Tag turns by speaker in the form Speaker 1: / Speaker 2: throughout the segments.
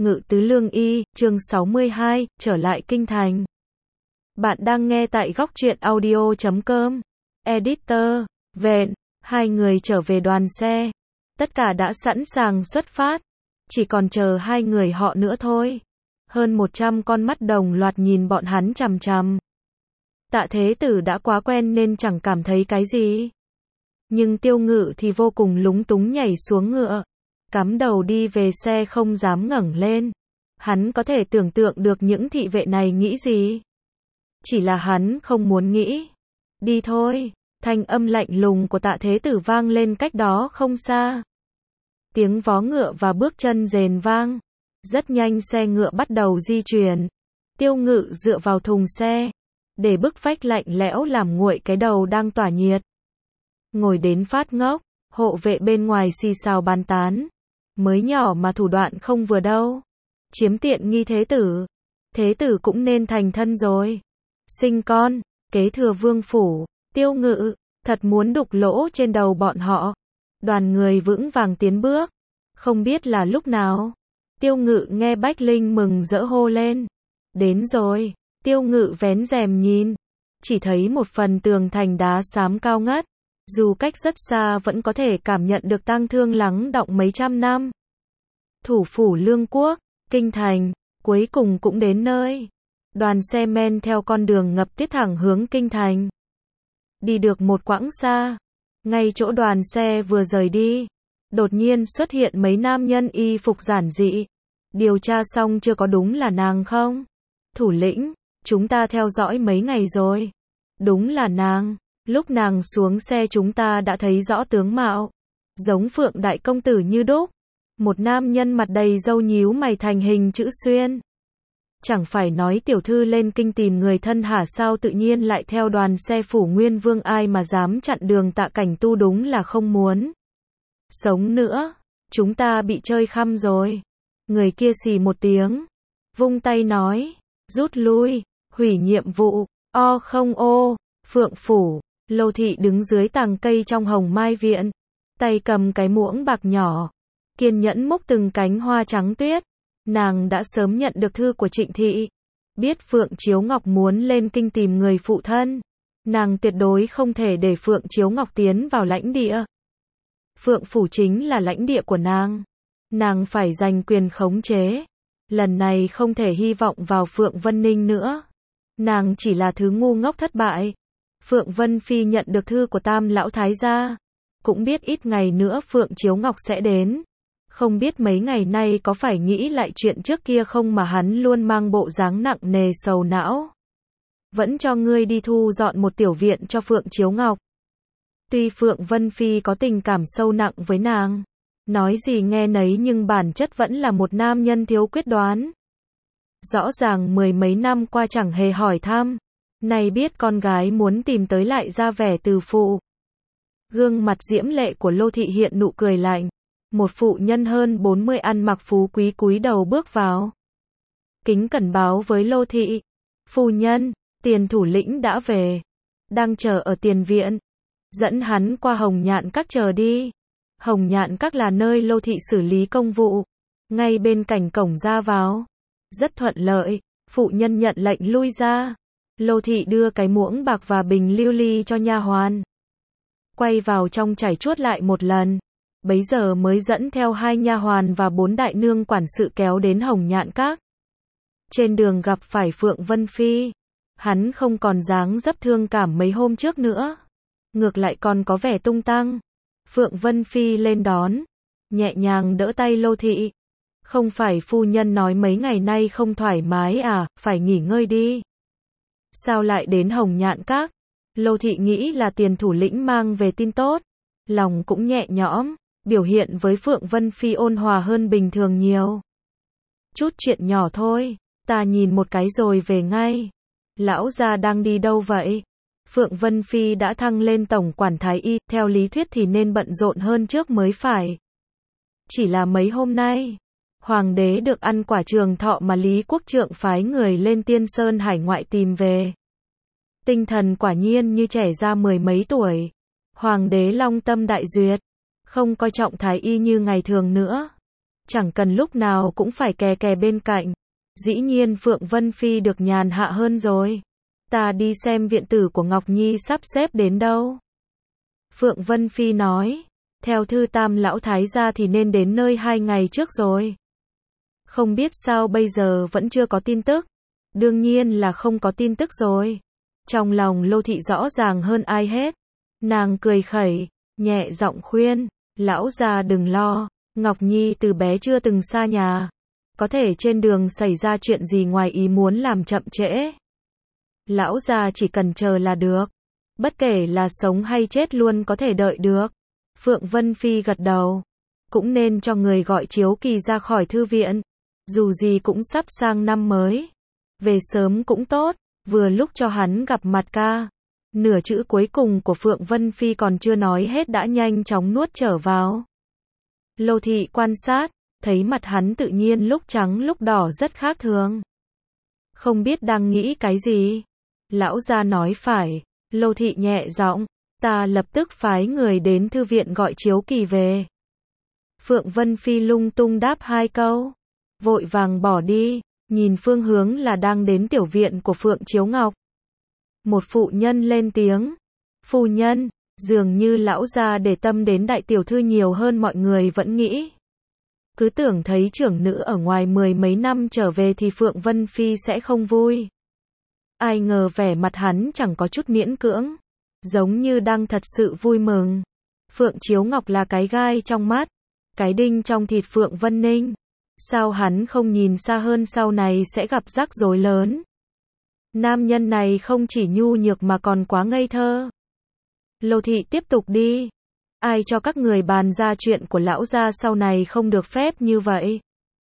Speaker 1: Ngự tứ lương y, chương 62, trở lại kinh thành. Bạn đang nghe tại góc truyện audio.com. Editor, Vện, hai người trở về đoàn xe. Tất cả đã sẵn sàng xuất phát. Chỉ còn chờ hai người họ nữa thôi. Hơn 100 con mắt đồng loạt nhìn bọn hắn chằm chằm. Tạ Thế Tử đã quá quen nên chẳng cảm thấy cái gì. Nhưng Tiêu Ngự thì vô cùng lúng túng nhảy xuống ngựa. Cắm đầu đi về xe không dám ngẩng lên. Hắn có thể tưởng tượng được những thị vệ này nghĩ gì. Chỉ là hắn không muốn nghĩ. Đi thôi, thanh âm lạnh lùng của Tạ Thế Tử vang lên cách đó không xa. Tiếng vó ngựa và bước chân rền vang. Rất nhanh xe ngựa bắt đầu di chuyển. Tiêu Ngự dựa vào thùng xe. Để bức vách lạnh lẽo làm nguội cái đầu đang tỏa nhiệt. Ngồi đến phát ngốc, hộ vệ bên ngoài xì xào bàn tán. Mới nhỏ mà thủ đoạn không vừa đâu. Chiếm tiện nghi Thế Tử. Thế Tử cũng nên thành thân rồi. Sinh con, kế thừa vương phủ. Tiêu Ngự, thật muốn đục lỗ trên đầu bọn họ. Đoàn người vững vàng tiến bước. Không biết là lúc nào. Tiêu Ngự nghe Bách Linh mừng rỡ hô lên. Đến rồi. Tiêu Ngự vén rèm nhìn. Chỉ thấy một phần tường thành đá xám cao ngất. Dù cách rất xa vẫn có thể cảm nhận được tang thương lắng đọng mấy trăm năm. Thủ phủ Lương Quốc, kinh thành, cuối cùng cũng đến nơi. Đoàn xe men theo con đường ngập tuyết thẳng hướng kinh thành. Đi được một quãng xa, ngay chỗ đoàn xe vừa rời đi, đột nhiên xuất hiện mấy nam nhân y phục giản dị. Điều tra xong chưa có đúng là nàng không? Thủ lĩnh, chúng ta theo dõi mấy ngày rồi. Đúng là nàng. Lúc nàng xuống xe chúng ta đã thấy rõ tướng mạo. Giống Phượng đại công tử như đúc. Một nam nhân mặt đầy râu nhíu mày thành hình chữ xuyên. Chẳng phải nói tiểu thư lên kinh tìm người thân hả, sao tự nhiên lại theo đoàn xe phủ Nguyên Vương, ai mà dám chặn đường Tạ Cảnh Tu, đúng là không muốn sống nữa. Chúng ta bị chơi khăm rồi. Người kia xì một tiếng. Vung tay nói. Rút lui. Hủy nhiệm vụ. O không ô. Phượng phủ. Lô thị đứng dưới tàng cây trong Hồng Mai viện. Tay cầm cái muỗng bạc nhỏ. Kiên nhẫn múc từng cánh hoa trắng tuyết. Nàng đã sớm nhận được thư của Trịnh thị. Biết Phượng Chiếu Ngọc muốn lên kinh tìm người phụ thân. Nàng tuyệt đối không thể để Phượng Chiếu Ngọc tiến vào lãnh địa. Phượng phủ chính là lãnh địa của nàng. Nàng phải giành quyền khống chế. Lần này không thể hy vọng vào Phượng Vân Ninh nữa. Nàng chỉ là thứ ngu ngốc thất bại. Phượng Vân Phi nhận được thư của Tam lão thái gia. Cũng biết ít ngày nữa Phượng Chiếu Ngọc sẽ đến. Không biết mấy ngày nay có phải nghĩ lại chuyện trước kia không mà hắn luôn mang bộ dáng nặng nề sầu não. Vẫn cho ngươi đi thu dọn một tiểu viện cho Phượng Chiếu Ngọc. Tuy Phượng Vân Phi có tình cảm sâu nặng với nàng, nói gì nghe nấy, nhưng bản chất vẫn là một nam nhân thiếu quyết đoán. Rõ ràng mười mấy năm qua chẳng hề hỏi thăm. Nay biết con gái muốn tìm tới lại ra vẻ từ phụ. Gương mặt diễm lệ của Lô thị hiện nụ cười lạnh. Một phụ nhân hơn 40 ăn mặc phú quý cúi đầu bước vào. Kính cẩn báo với Lô thị. Phu nhân, Tiền thủ lĩnh đã về. Đang chờ ở tiền viện. Dẫn hắn qua Hồng Nhạn Các chờ đi. Hồng Nhạn Các là nơi Lô thị xử lý công vụ. Ngay bên cạnh cổng ra vào. Rất thuận lợi. Phụ nhân nhận lệnh lui ra. Lô thị đưa cái muỗng bạc và bình lưu ly cho nha hoàn. Quay vào trong chảy chuốt lại một lần. Bấy giờ mới dẫn theo hai nha hoàn và 4 đại nương quản sự kéo đến Hồng Nhạn Các. Trên đường gặp phải Phượng Vân Phi. Hắn không còn dáng dấp thương cảm mấy hôm trước nữa. Ngược lại còn có vẻ tung tăng. Phượng Vân Phi lên đón. Nhẹ nhàng đỡ tay Lô thị. Không phải phu nhân nói mấy ngày nay không thoải mái à, phải nghỉ ngơi đi. Sao lại đến Hồng Nhạn Các? Lô thị nghĩ là Tiền thủ lĩnh mang về tin tốt. Lòng cũng nhẹ nhõm. Biểu hiện với Phượng Vân Phi ôn hòa hơn bình thường nhiều. Chút chuyện nhỏ thôi. Ta nhìn một cái rồi về ngay. Lão gia đang đi đâu vậy? Phượng Vân Phi đã thăng lên tổng quản thái y. Theo lý thuyết thì nên bận rộn hơn trước mới phải. Chỉ là mấy hôm nay. Hoàng đế được ăn quả trường thọ mà Lý Quốc Trượng phái người lên Tiên Sơn hải ngoại tìm về. Tinh thần quả nhiên như trẻ ra mười mấy tuổi. Hoàng đế long tâm đại duyệt. Không coi trọng thái y như ngày thường nữa. chẳng cần lúc nào cũng phải kè kè bên cạnh. Dĩ nhiên Phượng Vân Phi được nhàn hạ hơn rồi. Ta đi xem viện tử của Ngọc Nhi sắp xếp đến đâu. Phượng Vân Phi nói, theo thư Tam lão thái gia thì nên đến nơi 2 ngày trước rồi. Không biết sao bây giờ vẫn chưa có tin tức. Đương nhiên là không có tin tức rồi. Trong lòng Lô Thị rõ ràng hơn ai hết. Nàng cười khẩy, nhẹ giọng khuyên, lão gia đừng lo, Ngọc Nhi từ bé chưa từng xa nhà. Có thể trên đường xảy ra chuyện gì ngoài ý muốn làm chậm trễ. Lão gia chỉ cần chờ là được. Bất kể là sống hay chết luôn có thể đợi được. Phượng Vân Phi gật đầu. Cũng nên cho người gọi Chiếu Kỳ ra khỏi thư viện. Dù gì cũng sắp sang năm mới. Về sớm cũng tốt, vừa lúc cho hắn gặp mặt ca. Nửa chữ cuối cùng của Phượng Vân Phi còn chưa nói hết đã nhanh chóng nuốt trở vào. Lô Thị quan sát, thấy mặt hắn tự nhiên lúc trắng lúc đỏ rất khác thường. Không biết đang nghĩ cái gì. Lão gia nói phải. Lô Thị nhẹ giọng, ta lập tức phái người đến thư viện gọi Chiếu Kỳ về. Phượng Vân Phi lung tung đáp 2 câu, vội vàng bỏ đi, nhìn phương hướng là đang đến tiểu viện của Phượng Chiếu Ngọc. Một phụ nhân lên tiếng, phu nhân, dường như lão gia để tâm đến đại tiểu thư nhiều hơn mọi người vẫn nghĩ. Cứ tưởng thấy trưởng nữ ở ngoài 10 mấy năm trở về thì Phượng Vân Phi sẽ không vui. Ai ngờ vẻ mặt hắn chẳng có chút miễn cưỡng, giống như đang thật sự vui mừng. Phượng Chiếu Ngọc là cái gai trong mắt, cái đinh trong thịt Phượng Vân Ninh. Sao hắn không nhìn xa hơn sau này sẽ gặp rắc rối lớn. Nam nhân này không chỉ nhu nhược mà còn quá ngây thơ. Lô Thị tiếp tục đi. Ai cho các người bàn ra chuyện của lão gia sau này không được phép như vậy.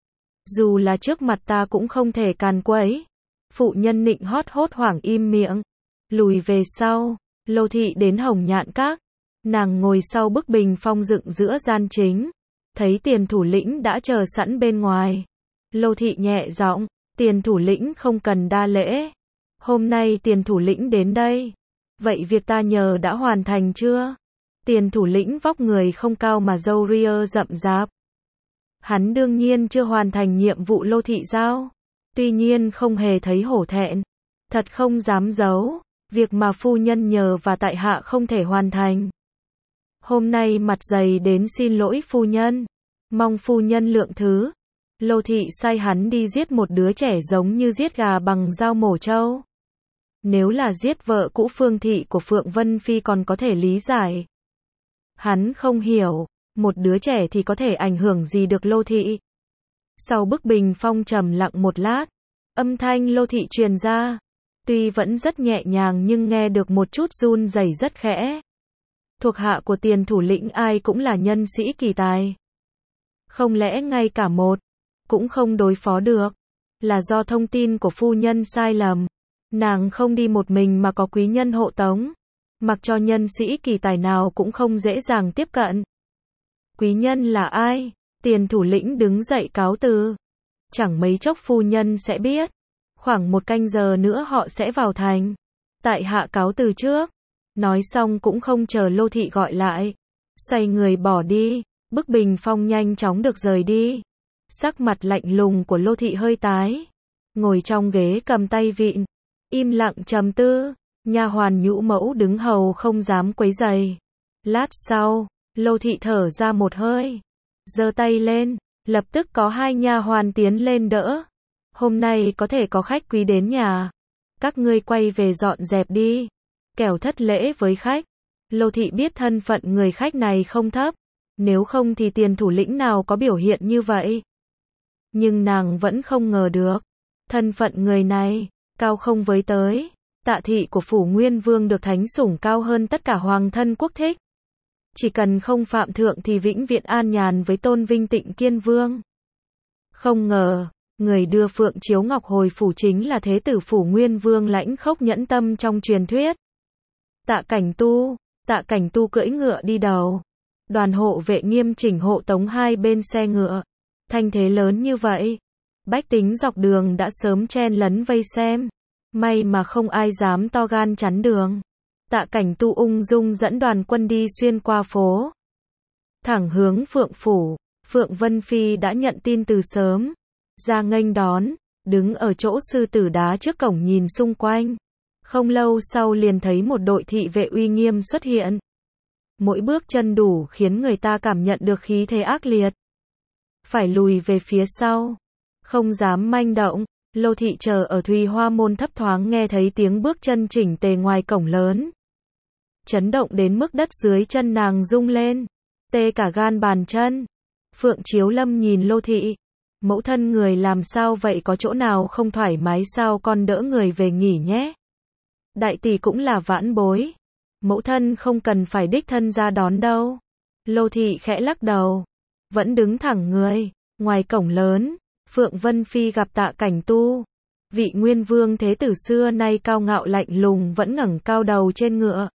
Speaker 1: Dù là trước mặt ta cũng không thể càn quấy. Phụ nhân nịnh hót hốt hoảng im miệng. Lùi về sau, Lô Thị đến Hồng Nhạn Các. Nàng ngồi sau bức bình phong dựng giữa gian chính. Thấy Tiền thủ lĩnh đã chờ sẵn bên ngoài. Lô Thị nhẹ giọng, Tiền thủ lĩnh không cần đa lễ. Hôm nay Tiền thủ lĩnh đến đây. Vậy việc ta nhờ đã hoàn thành chưa? Tiền thủ lĩnh vóc người không cao mà râu ria rậm rạp. Hắn đương nhiên chưa hoàn thành nhiệm vụ Lô Thị giao. Tuy nhiên không hề thấy hổ thẹn. Thật không dám giấu. Việc mà phu nhân nhờ và tại hạ không thể hoàn thành. Hôm nay mặt dày đến xin lỗi phu nhân. Mong phu nhân lượng thứ. Lô Thị sai hắn đi giết một đứa trẻ giống như giết gà bằng dao mổ trâu. Nếu là giết vợ cũ Phương Thị của Phượng Vân Phi còn có thể lý giải. Hắn không hiểu, một đứa trẻ thì có thể ảnh hưởng gì được Lô Thị. Sau bức bình phong trầm lặng một lát, âm thanh Lô Thị truyền ra. Tuy vẫn rất nhẹ nhàng nhưng nghe được một chút run rẩy rất khẽ. Thuộc hạ của Tiền thủ lĩnh ai cũng là nhân sĩ kỳ tài. Không lẽ ngay cả một, cũng không đối phó được. Là do thông tin của phu nhân sai lầm. Nàng không đi một mình mà có quý nhân hộ tống. Mặc cho nhân sĩ kỳ tài nào cũng không dễ dàng tiếp cận. Quý nhân là ai? Tiền thủ lĩnh đứng dậy cáo từ. Chẳng mấy chốc phu nhân sẽ biết. Khoảng 1 canh giờ nữa họ sẽ vào thành. Tại hạ cáo từ trước. Nói xong cũng không chờ Lô Thị gọi lại. Xoay người bỏ đi. Bức bình phong nhanh chóng được rời đi. Sắc mặt lạnh lùng của Lô Thị hơi tái. Ngồi trong ghế cầm tay vịn. Im lặng trầm tư. Nha hoàn nhũ mẫu đứng hầu không dám quấy rầy. Lát sau, Lô Thị thở ra một hơi. Giơ tay lên. Lập tức có 2 nha hoàn tiến lên đỡ. Hôm nay có thể có khách quý đến nhà. Các ngươi quay về dọn dẹp đi. Kẻo thất lễ với khách. Lô Thị biết thân phận người khách này không thấp. Nếu không thì Tiền thủ lĩnh nào có biểu hiện như vậy. Nhưng nàng vẫn không ngờ được. Thân phận người này, cao không với tới. Tạ thị của phủ Nguyên Vương được thánh sủng cao hơn tất cả hoàng thân quốc thích. Chỉ cần không phạm thượng thì vĩnh viễn an nhàn với tôn vinh Tịnh Kiên Vương. Không ngờ, người đưa Phượng Chiếu Ngọc hồi phủ chính là thế tử phủ Nguyên Vương lãnh khốc nhẫn tâm trong truyền thuyết. Tạ Cảnh Tu cưỡi ngựa đi đầu. Đoàn hộ vệ nghiêm chỉnh hộ tống 2 bên xe ngựa. Thanh thế lớn như vậy. Bách tính dọc đường đã sớm chen lấn vây xem. May mà không ai dám to gan chắn đường. Tạ Cảnh Tu ung dung dẫn đoàn quân đi xuyên qua phố. Thẳng hướng Phượng Phủ. Phượng Vân Phi đã nhận tin từ sớm, ra nghênh đón, đứng ở chỗ sư tử đá trước cổng nhìn xung quanh. Không lâu sau liền thấy một đội thị vệ uy nghiêm xuất hiện. Mỗi bước chân đủ khiến người ta cảm nhận được khí thế ác liệt. Phải lùi về phía sau, không dám manh động. Lô Thị chờ ở Thùy Hoa môn thấp thoáng nghe thấy tiếng bước chân chỉnh tề ngoài cổng lớn. Chấn động đến mức đất dưới chân nàng rung lên, tê cả gan bàn chân. Phượng Chiếu Lâm nhìn Lô Thị, mẫu thân người làm sao vậy, có chỗ nào không thoải mái sao, con đỡ người về nghỉ nhé. Đại tỷ cũng là vãn bối, mẫu thân không cần phải đích thân ra đón đâu. Lô Thị khẽ lắc đầu, vẫn đứng thẳng người. Ngoài cổng lớn, Phượng Vân Phi gặp Tạ Cảnh Tu. Vị nguyên vương thế tử xưa nay cao ngạo lạnh lùng vẫn ngẩng cao đầu trên ngựa,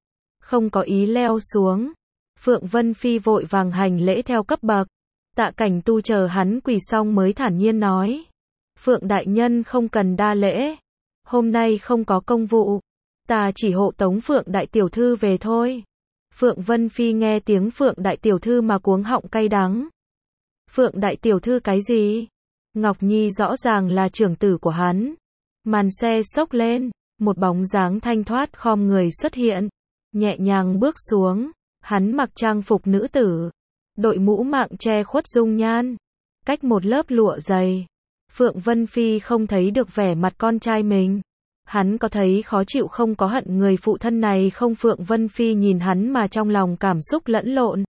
Speaker 1: không có ý leo xuống. Phượng Vân Phi vội vàng hành lễ theo cấp bậc. Tạ Cảnh Tu chờ hắn quỳ xong mới thản nhiên nói: Phượng đại nhân không cần đa lễ, hôm nay không có công vụ, ta chỉ hộ tống Phượng đại tiểu thư về thôi. Phượng Vân Phi nghe tiếng Phượng đại tiểu thư mà cuống họng cay đắng. Phượng đại tiểu thư cái gì? Ngọc Nhi rõ ràng là trưởng tử của hắn. Màn xe xốc lên, một bóng dáng thanh thoát khom người xuất hiện, nhẹ nhàng bước xuống. Hắn mặc trang phục nữ tử, đội mũ mạng che khuất dung nhan, cách một lớp lụa dày. Phượng Vân Phi không thấy được vẻ mặt con trai mình. Hắn có thấy khó chịu không, có hận người phụ thân này không? Phượng Vân Phi nhìn hắn mà trong lòng cảm xúc lẫn lộn,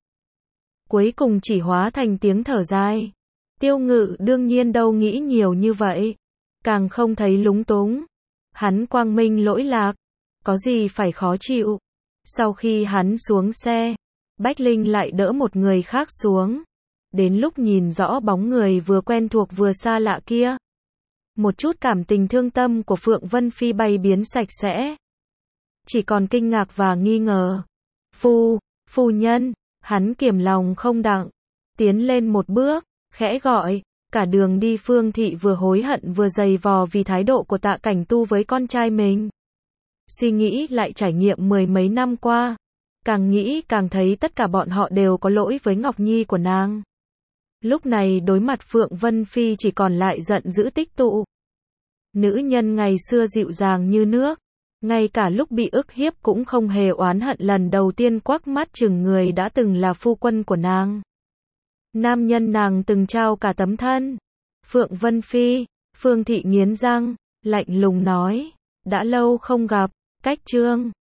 Speaker 1: cuối cùng chỉ hóa thành tiếng thở dài. Tiêu Ngự đương nhiên đâu nghĩ nhiều như vậy, càng không thấy lúng túng. Hắn quang minh lỗi lạc, có gì phải khó chịu. Sau khi hắn xuống xe, Bách Linh lại đỡ một người khác xuống. Đến lúc nhìn rõ bóng người vừa quen thuộc vừa xa lạ kia, một chút cảm tình thương tâm của Phượng Vân Phi bay biến sạch sẽ, chỉ còn kinh ngạc và nghi ngờ. Phu nhân, hắn kiềm lòng không đặng, tiến lên một bước, khẽ gọi. Cả đường đi Phương Thị vừa hối hận vừa giày vò vì thái độ của Tạ Cảnh Tu với con trai mình. Suy nghĩ lại trải nghiệm mười mấy năm qua, càng nghĩ càng thấy tất cả bọn họ đều có lỗi với Ngọc Nhi của nàng. Lúc này đối mặt Phượng Vân Phi chỉ còn lại giận dữ tích tụ. Nữ nhân ngày xưa dịu dàng như nước, ngay cả lúc bị ức hiếp cũng không hề oán hận, lần đầu tiên quắc mắt chừng người đã từng là phu quân của nàng. Nam nhân nàng từng trao cả tấm thân. Phượng Vân Phi, Phương Thị nghiến răng, lạnh lùng nói, đã lâu không gặp, cách trương.